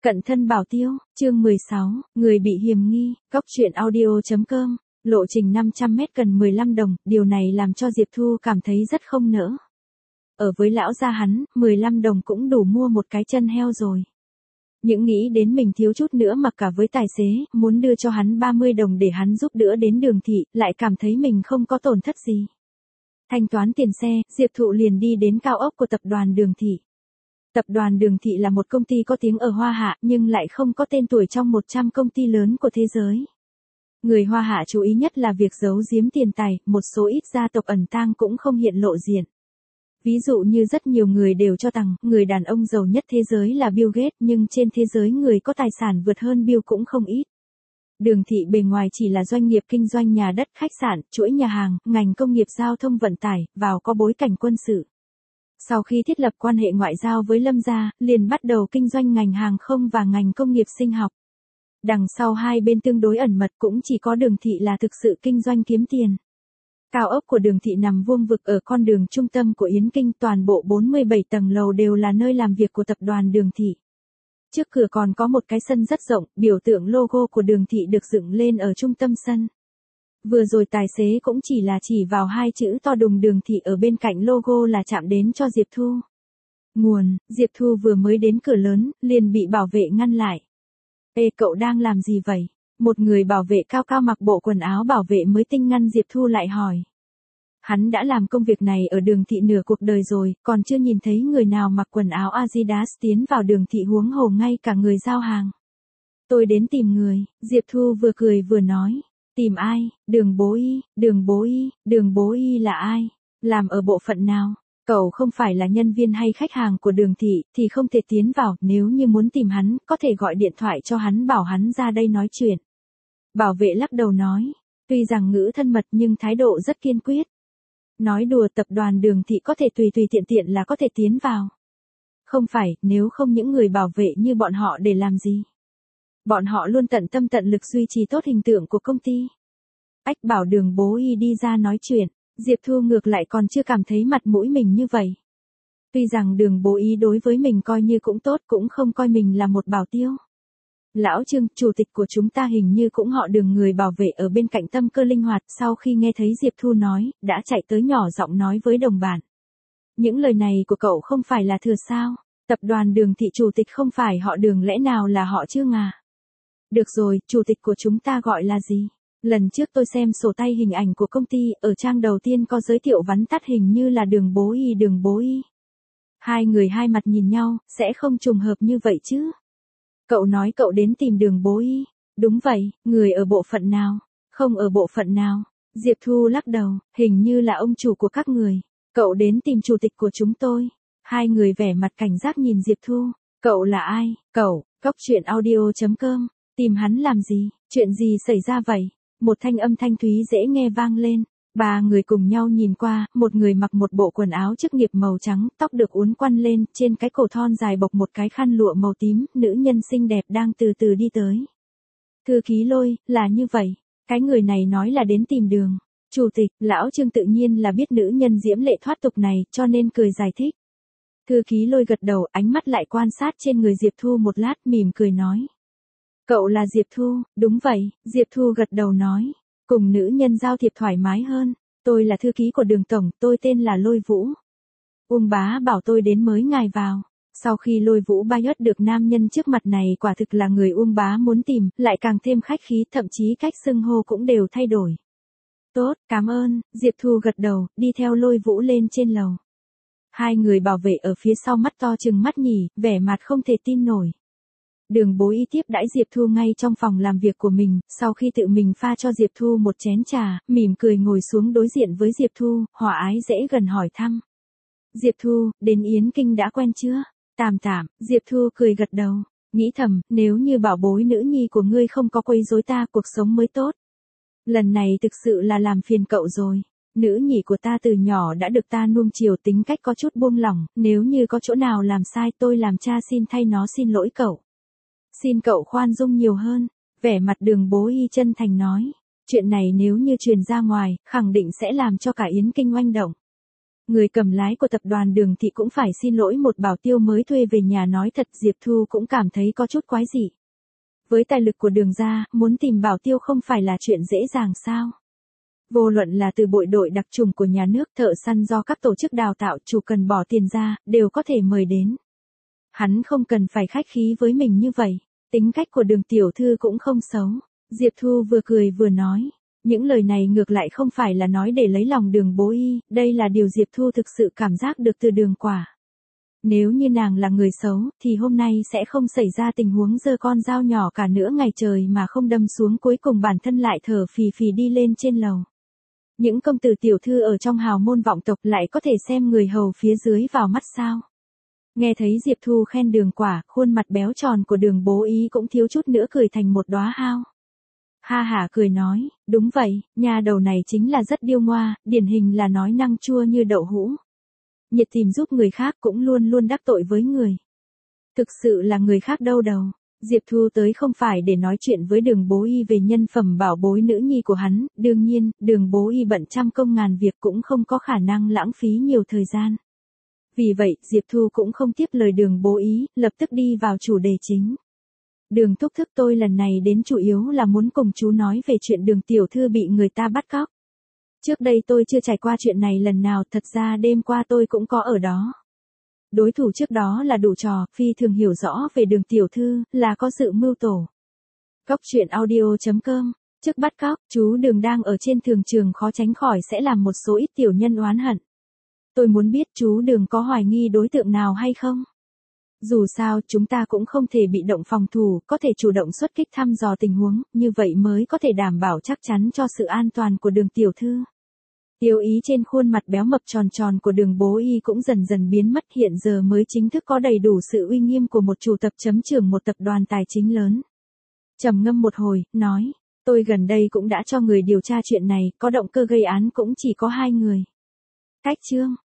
Cận thân bảo tiêu, chương 16, người bị hiềm nghi, Cóc truyện audio.com, lộ trình 500 mét cần 15 đồng, điều này làm cho Diệp Thu cảm thấy rất không nỡ. Ở với lão gia hắn, 15 đồng cũng đủ mua một cái chân heo rồi. Những nghĩ đến mình thiếu chút nữa mặc cả với tài xế, muốn đưa cho hắn 30 đồng để hắn giúp đỡ đến Đường Thị, lại cảm thấy mình không có tổn thất gì. Thanh toán tiền xe, Diệp Thụ liền đi đến cao ốc của tập đoàn Đường Thị. Tập đoàn Đường Thị là một công ty có tiếng ở Hoa Hạ nhưng lại không có tên tuổi trong 100 công ty lớn của thế giới. Người Hoa Hạ chú ý nhất là việc giấu giếm tiền tài, một số ít gia tộc ẩn tang cũng không hiện lộ diện. Ví dụ như rất nhiều người đều cho rằng người đàn ông giàu nhất thế giới là Bill Gates, nhưng trên thế giới người có tài sản vượt hơn Bill cũng không ít. Đường Thị bề ngoài chỉ là doanh nghiệp kinh doanh nhà đất, khách sạn, chuỗi nhà hàng, ngành công nghiệp giao thông vận tải, vào có bối cảnh quân sự. Sau khi thiết lập quan hệ ngoại giao với Lâm gia, liền bắt đầu kinh doanh ngành hàng không và ngành công nghiệp sinh học. Đằng sau hai bên tương đối ẩn mật, cũng chỉ có Đường Thị là thực sự kinh doanh kiếm tiền. Cao ốc của Đường Thị nằm vuông vực ở con đường trung tâm của Yến Kinh, toàn bộ 47 tầng lầu đều là nơi làm việc của tập đoàn Đường Thị. Trước cửa còn có một cái sân rất rộng, biểu tượng logo của Đường Thị được dựng lên ở trung tâm sân. Vừa rồi tài xế cũng chỉ là chỉ vào hai chữ to đùng Đường Thị ở bên cạnh logo là chạm đến cho Diệp Thu. Nguồn, Diệp Thu vừa mới đến cửa lớn, liền bị bảo vệ ngăn lại. Ê, cậu đang làm gì vậy? Một người bảo vệ cao cao mặc bộ quần áo bảo vệ mới tinh ngăn Diệp Thu lại hỏi. Hắn đã làm công việc này ở Đường Thị nửa cuộc đời rồi, còn chưa nhìn thấy người nào mặc quần áo Adidas tiến vào Đường Thị, huống hồ ngay cả người giao hàng. Tôi đến tìm người, Diệp Thu vừa cười vừa nói. Tìm ai? Đường Bố Y, Đường Bố Y, Đường Bố Y là ai? Làm ở bộ phận nào? Cậu không phải là nhân viên hay khách hàng của Đường Thị, thì không thể tiến vào, nếu như muốn tìm hắn, có thể gọi điện thoại cho hắn bảo hắn ra đây nói chuyện. Bảo vệ lắc đầu nói, tuy rằng ngữ thân mật nhưng thái độ rất kiên quyết. Nói đùa, tập đoàn Đường Thị có thể tùy tiện tiện là có thể tiến vào. Không phải, nếu không những người bảo vệ như bọn họ để làm gì? Bọn họ luôn tận tâm tận lực duy trì tốt hình tượng của công ty. Ách, bảo Đường Bố Y đi ra nói chuyện, Diệp Thu ngược lại còn chưa cảm thấy mặt mũi mình như vậy. Tuy rằng Đường Bố Y đối với mình coi như cũng tốt, cũng không coi mình là một bảo tiêu. Lão Trương, chủ tịch của chúng ta hình như cũng họ Đường, người bảo vệ ở bên cạnh tâm cơ linh hoạt, sau khi nghe thấy Diệp Thu nói, đã chạy tới nhỏ giọng nói với đồng bạn. Những lời này của cậu không phải là thừa sao? Tập đoàn Đường Thị chủ tịch không phải họ Đường, lẽ nào là họ Trương à? Được rồi, chủ tịch của chúng ta gọi là gì? Lần trước tôi xem sổ tay hình ảnh của công ty, ở trang đầu tiên có giới thiệu vắn tắt hình như là Đường Bố Y, Đường Bố Y. Hai người hai mặt nhìn nhau, sẽ không trùng hợp như vậy chứ? Cậu nói cậu đến tìm Đường Bố Y. Đúng vậy, người ở bộ phận nào? Không ở bộ phận nào. Diệp Thu lắc đầu, hình như là ông chủ của các người. Cậu đến tìm chủ tịch của chúng tôi. Hai người vẻ mặt cảnh giác nhìn Diệp Thu. Cậu là ai? Cậu, Cóc truyện audio.com. Tìm hắn làm gì? Chuyện gì xảy ra vậy? Một thanh âm thanh thúy dễ nghe vang lên. Ba người cùng nhau nhìn qua, một người mặc một bộ quần áo chức nghiệp màu trắng, tóc được uốn quăn lên, trên cái cổ thon dài bọc một cái khăn lụa màu tím, nữ nhân xinh đẹp đang từ từ đi tới. Thư ký Lôi, là như vậy. Cái người này nói là đến tìm Đường chủ tịch. Lão Trương tự nhiên là biết nữ nhân diễm lệ thoát tục này, cho nên cười giải thích. Thư ký Lôi gật đầu, ánh mắt lại quan sát trên người Diệp Thu một lát, mỉm cười nói. Cậu là Diệp Thu? Đúng vậy, Diệp Thu gật đầu nói. Cùng nữ nhân giao thiệp thoải mái hơn. Tôi là thư ký của Đường tổng, tôi tên là Lôi Vũ. Uông bá bảo tôi đến mới ngài vào. Sau khi Lôi Vũ bay ớt được nam nhân trước mặt này quả thực là người Uông bá muốn tìm, lại càng thêm khách khí, thậm chí cách xưng hô cũng đều thay đổi. Tốt, cảm ơn, Diệp Thu gật đầu, đi theo Lôi Vũ lên trên lầu. Hai người bảo vệ ở phía sau mắt to trừng mắt nhỉ, vẻ mặt không thể tin nổi. Đường Bố Y tiếp đãi Diệp Thu ngay trong phòng làm việc của mình, sau khi tự mình pha cho Diệp Thu một chén trà, mỉm cười ngồi xuống đối diện với Diệp Thu, hòa ái dễ gần hỏi thăm. Diệp Thu, đến Yến Kinh đã quen chưa? Tạm tạm, Diệp Thu cười gật đầu, nghĩ thầm, nếu như bảo bối nữ nhi của ngươi không có quấy rối ta, cuộc sống mới tốt. Lần này thực sự là làm phiền cậu rồi. Nữ nhị của ta từ nhỏ đã được ta nuông chiều, tính cách có chút buông lỏng, nếu như có chỗ nào làm sai tôi làm cha xin thay nó xin lỗi cậu. Xin cậu khoan dung nhiều hơn, vẻ mặt Đường Bố Y chân thành nói. Chuyện này nếu như truyền ra ngoài, khẳng định sẽ làm cho cả Yến Kinh oanh động. Người cầm lái của tập đoàn Đường Thị cũng phải xin lỗi một bảo tiêu mới thuê về nhà, nói thật Diệp Thu cũng cảm thấy có chút quái dị. Với tài lực của Đường gia, muốn tìm bảo tiêu không phải là chuyện dễ dàng sao? Vô luận là từ bộ đội đặc trùng của nhà nước, thợ săn do các tổ chức đào tạo, chủ cần bỏ tiền ra, đều có thể mời đến. Hắn không cần phải khách khí với mình như vậy. Tính cách của Đường tiểu thư cũng không xấu. Diệp Thu vừa cười vừa nói. Những lời này ngược lại không phải là nói để lấy lòng Đường bố y, đây là điều Diệp Thu thực sự cảm giác được từ Đường Quả. Nếu như nàng là người xấu, thì hôm nay sẽ không xảy ra tình huống giơ con dao nhỏ cả nửa ngày trời mà không đâm xuống, cuối cùng bản thân lại thở phì phì đi lên trên lầu. Những công tử tiểu thư ở trong hào môn vọng tộc lại có thể xem người hầu phía dưới vào mắt sao? Nghe thấy Diệp Thu khen Đường Quả, khuôn mặt béo tròn của Đường bố ý cũng thiếu chút nữa cười thành một đóa hao. Ha hả cười nói, đúng vậy, nhà đầu này chính là rất điêu ngoa, điển hình là nói năng chua như đậu hũ. Nhiệt tình giúp người khác cũng luôn luôn đắc tội với người. Thực sự là người khác đâu đầu. Diệp Thu tới không phải để nói chuyện với Đường bố y về nhân phẩm bảo bối nữ nhi của hắn, đương nhiên, Đường bố y bận trăm công ngàn việc cũng không có khả năng lãng phí nhiều thời gian. Vì vậy, Diệp Thu cũng không tiếp lời Đường bố ý, lập tức đi vào chủ đề chính. Đường thúc thúc, tôi lần này đến chủ yếu là muốn cùng chú nói về chuyện Đường tiểu thư bị người ta bắt cóc. Trước đây tôi chưa trải qua chuyện này lần nào, thật ra đêm qua tôi cũng có ở đó. Đối thủ trước đó là đủ trò, phi thường hiểu rõ về Đường tiểu thư, là có sự mưu tổ. Cóc truyện audio.com. Trước bắt cóc, chú Đường đang ở trên thường trường, khó tránh khỏi sẽ làm một số ít tiểu nhân oán hận. Tôi muốn biết chú Đường có hoài nghi đối tượng nào hay không? Dù sao, chúng ta cũng không thể bị động phòng thủ, có thể chủ động xuất kích thăm dò tình huống, như vậy mới có thể đảm bảo chắc chắn cho sự an toàn của Đường tiểu thư. Tiêu ý trên khuôn mặt béo mập tròn tròn của Đường bố y cũng dần dần biến mất, hiện giờ mới chính thức có đầy đủ sự uy nghiêm của một chủ tập chấm trưởng một tập đoàn tài chính lớn. Trầm ngâm một hồi, nói, tôi gần đây cũng đã cho người điều tra chuyện này, có động cơ gây án cũng chỉ có 2 người. Cách Trương,